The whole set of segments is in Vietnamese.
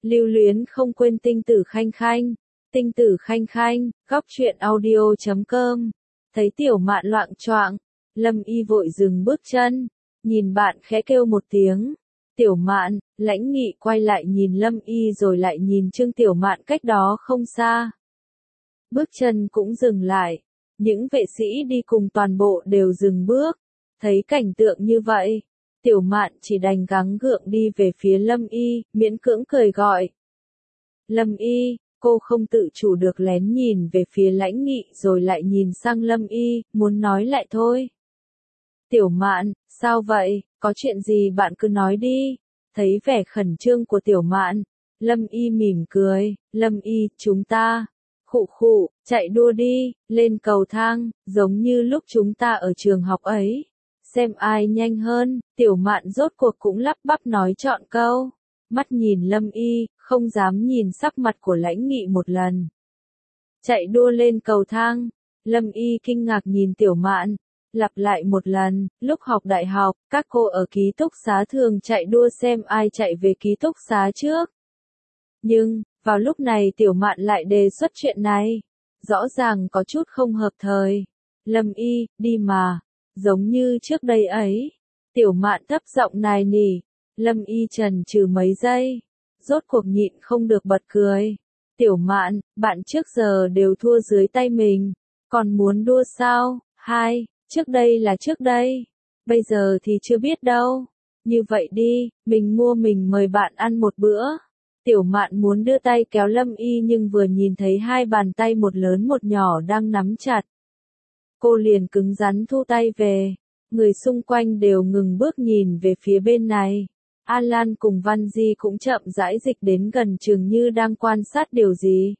Lưu luyến không quên tinh tử khanh khanh. Tinh tử khanh khanh, góc truyện audio.com. Thấy Tiểu Mạn loạng choạng, Lâm Y vội dừng bước chân, nhìn bạn khẽ kêu một tiếng. Tiểu Mạn, Lãnh Nghị quay lại nhìn Lâm Y rồi lại nhìn Trương Tiểu Mạn cách đó không xa. Bước chân cũng dừng lại, những vệ sĩ đi cùng toàn bộ đều dừng bước. Thấy cảnh tượng như vậy, Tiểu Mạn chỉ đành gắng gượng đi về phía Lâm Y, miễn cưỡng cười gọi. Lâm Y, cô không tự chủ được lén nhìn về phía Lãnh Nghị rồi lại nhìn sang Lâm Y, muốn nói lại thôi. Tiểu Mạn, sao vậy, có chuyện gì bạn cứ nói đi. Thấy vẻ khẩn trương của Tiểu Mạn, Lâm Y mỉm cười, Lâm Y, chúng ta, khụ khụ, chạy đua đi, lên cầu thang, giống như lúc chúng ta ở trường học ấy. Xem ai nhanh hơn, Tiểu Mạn rốt cuộc cũng lắp bắp nói trọn câu. Mắt nhìn Lâm Y, không dám nhìn sắc mặt của Lãnh Nghị một lần. Chạy đua lên cầu thang, Lâm Y kinh ngạc nhìn Tiểu Mạn, lặp lại một lần, lúc học đại học, các cô ở ký túc xá thường chạy đua xem ai chạy về ký túc xá trước. Nhưng, vào lúc này Tiểu Mạn lại đề xuất chuyện này, rõ ràng có chút không hợp thời. Lâm Y, đi mà, giống như trước đây ấy. Tiểu Mạn thấp giọng nài nỉ. Lâm Y chần chừ mấy giây, rốt cuộc nhịn không được bật cười. Tiểu Mạn, bạn trước giờ đều thua dưới tay mình, còn muốn đua sao? Trước đây là trước đây, bây giờ thì chưa biết đâu. Như vậy đi, mình mua mình mời bạn ăn một bữa. Tiểu Mạn muốn đưa tay kéo Lâm Y nhưng vừa nhìn thấy hai bàn tay một lớn một nhỏ đang nắm chặt. Cô liền cứng rắn thu tay về, người xung quanh đều ngừng bước nhìn về phía bên này. Alan cùng Văn Di cũng chậm rãi dịch đến gần chừng như đang quan sát điều gì.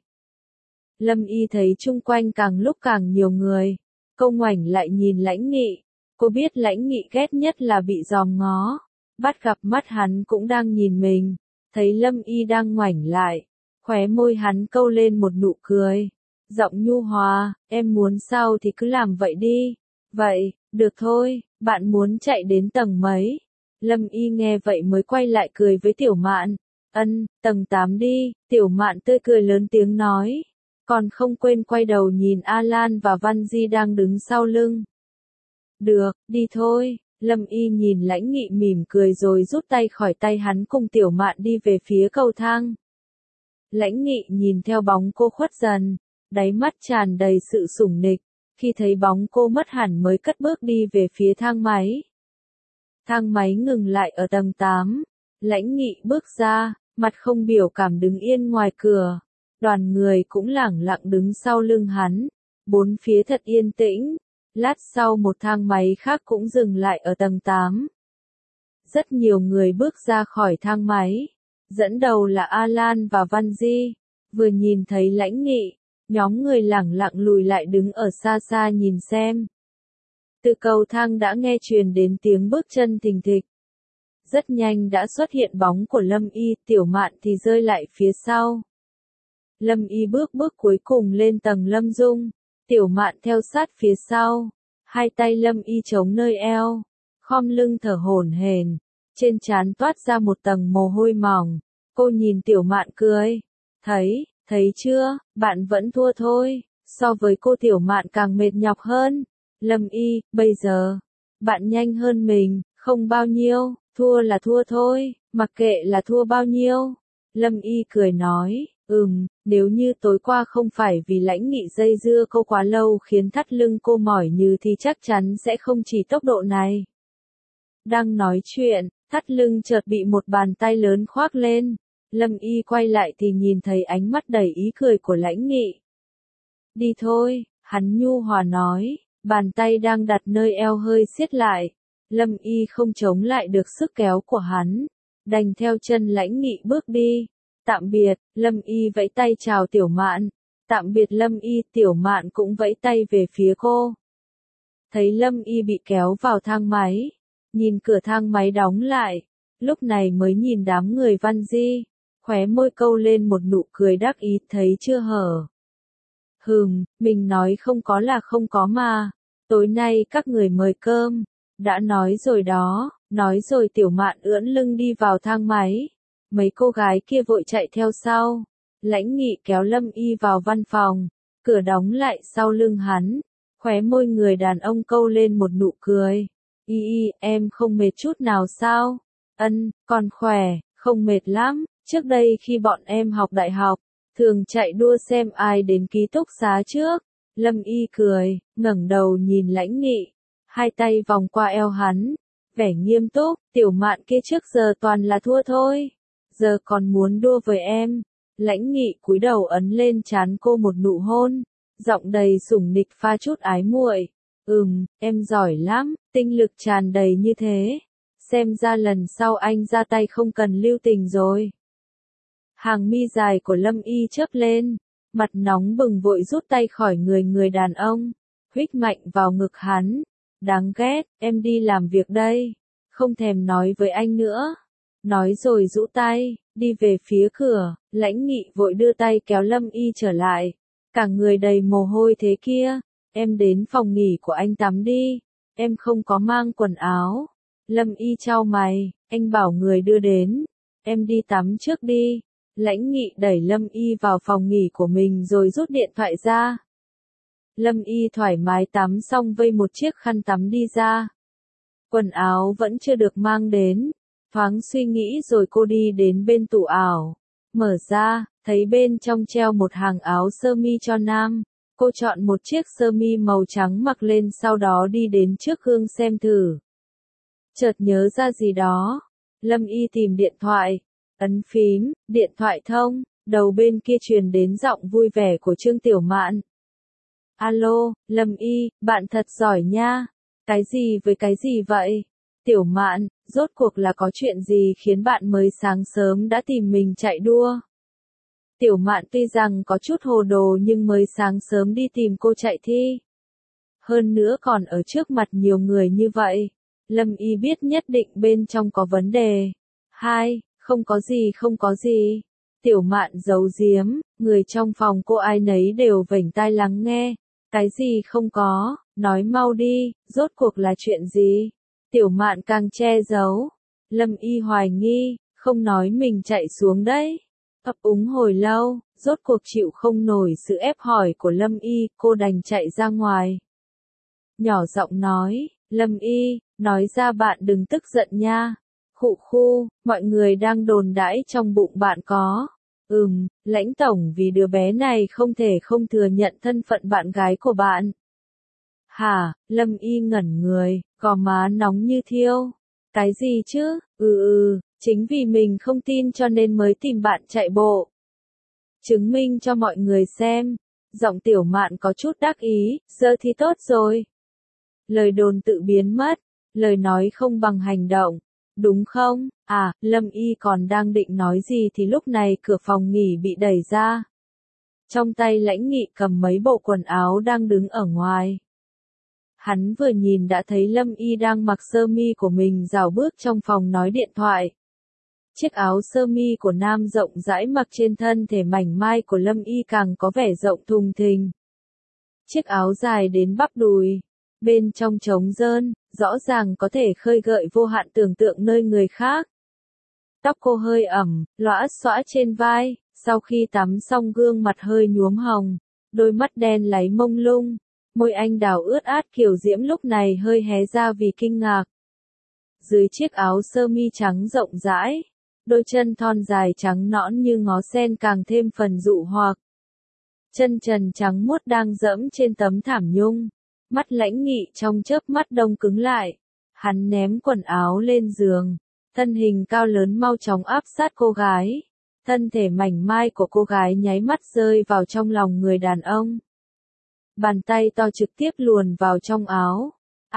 Lâm Y thấy chung quanh càng lúc càng nhiều người. Cô ngoảnh lại nhìn Lãnh Nghị. Cô biết Lãnh Nghị ghét nhất là bị dòm ngó. Bắt gặp mắt hắn cũng đang nhìn mình. Thấy Lâm Y đang ngoảnh lại. Khóe môi hắn câu lên một nụ cười. Giọng nhu hòa, em muốn sao thì cứ làm vậy đi. Vậy, được thôi, bạn muốn chạy đến tầng mấy? Lâm Y nghe vậy mới quay lại cười với Tiểu Mạn. Tầng 8 đi, Tiểu Mạn tươi cười lớn tiếng nói. Còn không quên quay đầu nhìn Alan và Văn Di đang đứng sau lưng. Được, đi thôi. Lâm Y nhìn Lãnh Nghị mỉm cười rồi rút tay khỏi tay hắn cùng Tiểu Mạn đi về phía cầu thang. Lãnh Nghị nhìn theo bóng cô khuất dần, đáy mắt tràn đầy sự sủng nịch, khi thấy bóng cô mất hẳn mới cất bước đi về phía thang máy. Thang máy ngừng lại ở tầng 8, Lãnh Nghị bước ra, mặt không biểu cảm đứng yên ngoài cửa. Đoàn người cũng lẳng lặng đứng sau lưng hắn, bốn phía thật yên tĩnh. Lát sau một thang máy khác cũng dừng lại ở tầng 8. Rất nhiều người bước ra khỏi thang máy, dẫn đầu là Alan và Văn Di. Vừa nhìn thấy Lãnh Nghị, nhóm người lẳng lặng lùi lại đứng ở xa xa nhìn xem. Từ cầu thang đã nghe truyền đến tiếng bước chân thình thịch. Rất nhanh đã xuất hiện bóng của Lâm Y, Tiểu Mạn thì rơi lại phía sau. Lâm Y bước cuối cùng lên tầng Lâm Dung, Tiểu Mạn theo sát phía sau, hai tay Lâm Y chống nơi eo, khom lưng thở hổn hển, trên trán toát ra một tầng mồ hôi mỏng. Cô nhìn Tiểu Mạn cười, thấy chưa, bạn vẫn thua thôi, so với cô Tiểu Mạn càng mệt nhọc hơn. Lâm Y, bây giờ, bạn nhanh hơn mình, không bao nhiêu, thua là thua thôi, mặc kệ là thua bao nhiêu. Lâm Y cười nói. Nếu như tối qua không phải vì Lãnh Nghị dây dưa cô quá lâu khiến thắt lưng cô mỏi như thì chắc chắn sẽ không chỉ tốc độ này. Đang nói chuyện, thắt lưng chợt bị một bàn tay lớn khoác lên. Lâm Y quay lại thì nhìn thấy ánh mắt đầy ý cười của Lãnh Nghị. Đi thôi, hắn nhu hòa nói, bàn tay đang đặt nơi eo hơi siết lại. Lâm Y không chống lại được sức kéo của hắn, đành theo chân Lãnh Nghị bước đi. Tạm biệt, Lâm Y vẫy tay chào Tiểu Mạn. Tạm biệt Lâm Y, Tiểu Mạn cũng vẫy tay về phía cô. Thấy Lâm Y bị kéo vào thang máy, nhìn cửa thang máy đóng lại, lúc này mới nhìn đám người Văn Di, khóe môi câu lên một nụ cười đắc ý, thấy chưa hở. Mình nói không có là không có mà, tối nay các người mời cơm, đã nói rồi đó, nói rồi Tiểu Mạn ưỡn lưng đi vào thang máy. mấy cô gái kia vội chạy theo sau. Lãnh Nghị kéo Lâm Y vào văn phòng, cửa đóng lại sau lưng hắn, khóe môi người đàn ông câu lên một nụ cười. Y, em không mệt chút nào sao? Ân, còn khỏe, không mệt lắm, trước đây khi bọn em học đại học, thường chạy đua xem ai đến ký túc xá trước. Lâm Y cười, ngẩng đầu nhìn Lãnh Nghị, hai tay vòng qua eo hắn, vẻ nghiêm túc, Tiểu Mạn kia trước giờ toàn là thua thôi, giờ còn muốn đua với em. Lãnh Nghị cúi đầu ấn lên trán cô một nụ hôn, giọng đầy sủng nịch pha chút ái muội. Em giỏi lắm, tinh lực tràn đầy như thế. Xem ra lần sau anh ra tay không cần lưu tình rồi. Hàng mi dài của Lâm Y chớp lên, mặt nóng bừng vội rút tay khỏi người đàn ông, huých mạnh vào ngực hắn. Đáng ghét, em đi làm việc đây, không thèm nói với anh nữa. Nói rồi rũ tay, đi về phía cửa. Lãnh Nghị vội đưa tay kéo Lâm Y trở lại, cả người đầy mồ hôi thế kia. Em đến phòng nghỉ của anh tắm đi, em không có mang quần áo. Lâm Y chau mày, anh bảo người đưa đến, em đi tắm trước đi. Lãnh Nghị đẩy Lâm Y vào phòng nghỉ của mình rồi rút điện thoại ra. Lâm Y thoải mái tắm xong vây một chiếc khăn tắm đi ra. Quần áo vẫn chưa được mang đến, thoáng suy nghĩ rồi cô đi đến bên tủ ảo, mở ra, thấy bên trong treo một hàng áo sơ mi cho nam. Cô chọn một chiếc sơ mi màu trắng mặc lên sau đó đi đến trước gương xem thử. Chợt nhớ ra gì đó, Lâm Y tìm điện thoại, ấn phím, điện thoại thông, đầu bên kia truyền đến giọng vui vẻ của Trương Tiểu Mạn. Alo, Lâm Y, bạn thật giỏi nha. Cái gì với cái gì vậy? Tiểu Mạn, rốt cuộc là có chuyện gì khiến bạn mới sáng sớm đã tìm mình chạy đua? Tiểu Mạn tuy rằng có chút hồ đồ nhưng mới sáng sớm đi tìm cô chạy thi. Hơn nữa còn ở trước mặt nhiều người như vậy. Lâm Y biết nhất định bên trong có vấn đề. Không có gì. Tiểu Mạn giấu giếm, người trong phòng cô ai nấy đều vểnh tai lắng nghe. Cái gì không có, nói mau đi, rốt cuộc là chuyện gì? Tiểu Mạn càng che giấu. Lâm Y hoài nghi, không nói mình chạy xuống đấy. Ấp úng hồi lâu, rốt cuộc chịu không nổi sự ép hỏi của Lâm Y, cô đành chạy ra ngoài. Nhỏ giọng nói, Lâm Y, nói ra bạn đừng tức giận nha. Khu, mọi người đang đồn đãi trong bụng bạn có. Lãnh tổng vì đứa bé này không thể không thừa nhận thân phận bạn gái của bạn. Hả, Lâm Y ngẩn người, gò má nóng như thiêu. Cái gì chứ? Chính vì mình không tin cho nên mới tìm bạn chạy bộ. Chứng minh cho mọi người xem. Giọng Tiểu Mạn có chút đắc ý, giờ thì tốt rồi. Lời đồn tự biến mất, lời nói không bằng hành động. Đúng không? Lâm Y còn đang định nói gì thì lúc này cửa phòng nghỉ bị đẩy ra. Trong tay Lãnh Nghị cầm mấy bộ quần áo đang đứng ở ngoài. Hắn vừa nhìn đã thấy Lâm Y đang mặc sơ mi của mình rảo bước trong phòng nói điện thoại. Chiếc áo sơ mi của nam rộng rãi mặc trên thân thể mảnh mai của Lâm Y càng có vẻ rộng thùng thình. Chiếc áo dài đến bắp đùi, bên trong trống rơn, rõ ràng có thể khơi gợi vô hạn tưởng tượng nơi người khác. Tóc cô hơi ẩm, lõa xõa trên vai, sau khi tắm xong gương mặt hơi nhuốm hồng, đôi mắt đen láy mông lung, môi anh đào ướt át kiều diễm lúc này hơi hé ra vì kinh ngạc. Dưới chiếc áo sơ mi trắng rộng rãi, đôi chân thon dài trắng nõn như ngó sen càng thêm phần dụ hoặc. Chân trần trắng muốt đang dẫm trên tấm thảm nhung, mắt Lãnh Nghị trong chớp mắt đông cứng lại. Hắn ném quần áo lên giường, thân hình cao lớn mau chóng áp sát cô gái. Thân thể mảnh mai của cô gái nháy mắt rơi vào trong lòng người đàn ông. Bàn tay to trực tiếp luồn vào trong áo.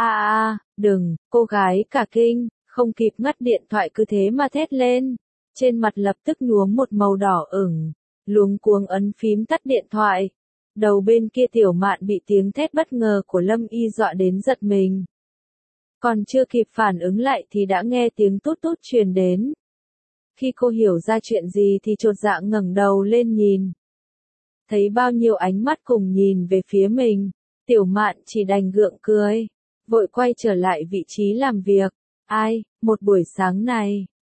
Đừng, cô gái cả kinh, không kịp ngắt điện thoại cứ thế mà thét lên. Trên mặt lập tức nhuốm một màu đỏ ửng, luống cuống ấn phím tắt điện thoại. Đầu bên kia Tiểu Mạn bị tiếng thét bất ngờ của Lâm Y dọa đến giật mình. Còn chưa kịp phản ứng lại thì đã nghe tiếng tút tút truyền đến. Khi cô hiểu ra chuyện gì thì chột dạ ngẩng đầu lên nhìn. Thấy bao nhiêu ánh mắt cùng nhìn về phía mình, Tiểu Mạn chỉ đành gượng cười, vội quay trở lại vị trí làm việc. Một buổi sáng này,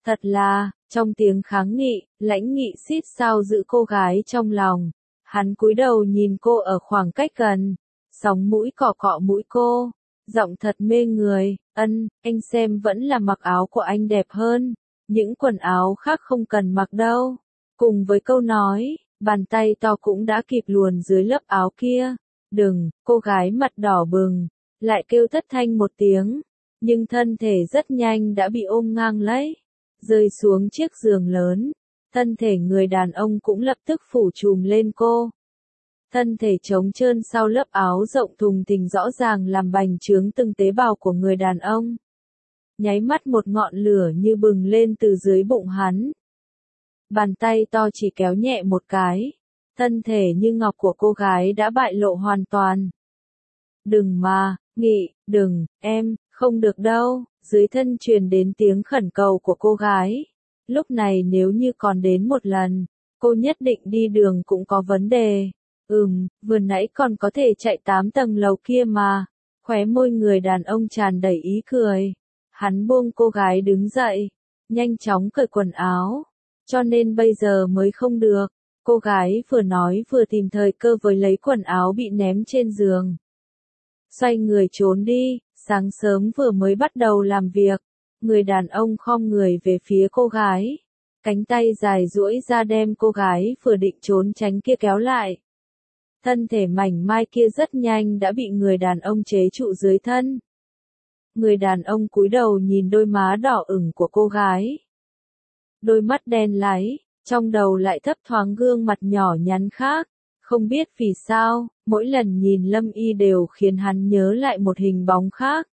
Thật là, trong tiếng kháng nghị, Lãnh Nghị xít sao giữ cô gái trong lòng. Hắn cúi đầu nhìn cô ở khoảng cách gần, sóng mũi cọ cọ mũi cô, giọng thật mê người, anh xem vẫn là mặc áo của anh đẹp hơn, những quần áo khác không cần mặc đâu. Cùng với câu nói, bàn tay to cũng đã kịp luồn dưới lớp áo kia. Đừng, cô gái mặt đỏ bừng, lại kêu thất thanh một tiếng, nhưng thân thể rất nhanh đã bị ôm ngang lấy, rơi xuống chiếc giường lớn. Thân thể người đàn ông cũng lập tức phủ trùm lên cô. Thân thể trống trơn sau lớp áo rộng thùng thình rõ ràng làm bành trướng từng tế bào của người đàn ông. Nháy mắt một ngọn lửa như bừng lên từ dưới bụng hắn. Bàn tay to chỉ kéo nhẹ một cái. Thân thể như ngọc của cô gái đã bại lộ hoàn toàn. Đừng mà, Nghị, đừng, em, không được đâu. Dưới thân truyền đến tiếng khẩn cầu của cô gái. Lúc này nếu như còn đến một lần, cô nhất định đi đường cũng có vấn đề. Vừa nãy còn có thể chạy 8 tầng lầu kia mà. Khóe môi người đàn ông tràn đầy ý cười. Hắn buông cô gái đứng dậy, nhanh chóng cởi quần áo. Cho nên bây giờ mới không được. Cô gái vừa nói vừa tìm thời cơ với lấy quần áo bị ném trên giường. Xoay người trốn đi, sáng sớm vừa mới bắt đầu làm việc. Người đàn ông khom người về phía cô gái. Cánh tay dài duỗi ra đem cô gái vừa định trốn tránh kia kéo lại. Thân thể mảnh mai kia rất nhanh đã bị người đàn ông chế trụ dưới thân. Người đàn ông cúi đầu nhìn đôi má đỏ ửng của cô gái. Đôi mắt đen láy, trong đầu lại thấp thoáng gương mặt nhỏ nhắn khác. Không biết vì sao, mỗi lần nhìn Lâm Y đều khiến hắn nhớ lại một hình bóng khác.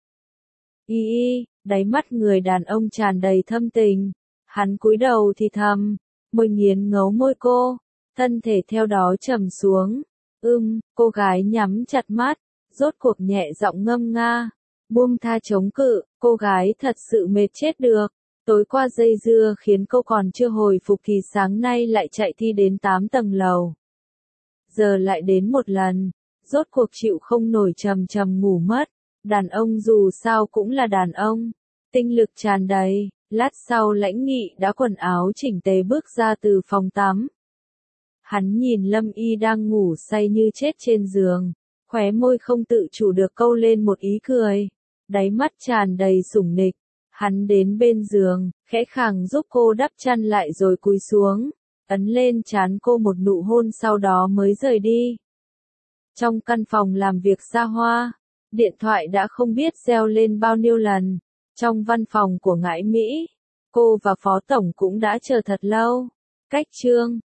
Đáy mắt người đàn ông tràn đầy thâm tình. Hắn cúi đầu thì thầm, môi nghiến ngấu môi cô, thân thể theo đó trầm xuống. Cô gái nhắm chặt mắt, rốt cuộc nhẹ giọng ngâm nga, buông tha chống cự, cô gái thật sự mệt chết được. Tối qua dây dưa khiến cô còn chưa hồi phục thì sáng nay lại chạy thi đến 8 tầng lầu. Giờ lại đến một lần, rốt cuộc chịu không nổi trầm trầm ngủ mất. Đàn ông dù sao cũng là đàn ông, tinh lực tràn đầy. Lát sau Lãnh Nghị đã quần áo chỉnh tề bước ra từ phòng tắm. Hắn nhìn Lâm Y đang ngủ say như chết trên giường, khóe môi không tự chủ được câu lên một ý cười, đáy mắt tràn đầy sủng nịch. Hắn đến bên giường, khẽ khàng giúp cô đắp chăn lại rồi cúi xuống, ấn lên trán cô một nụ hôn sau đó mới rời đi. Trong căn phòng làm việc xa hoa, điện thoại đã không biết reo lên bao nhiêu lần. Trong văn phòng của Ngãi Mỹ, cô và Phó Tổng cũng đã chờ thật lâu. Cách chương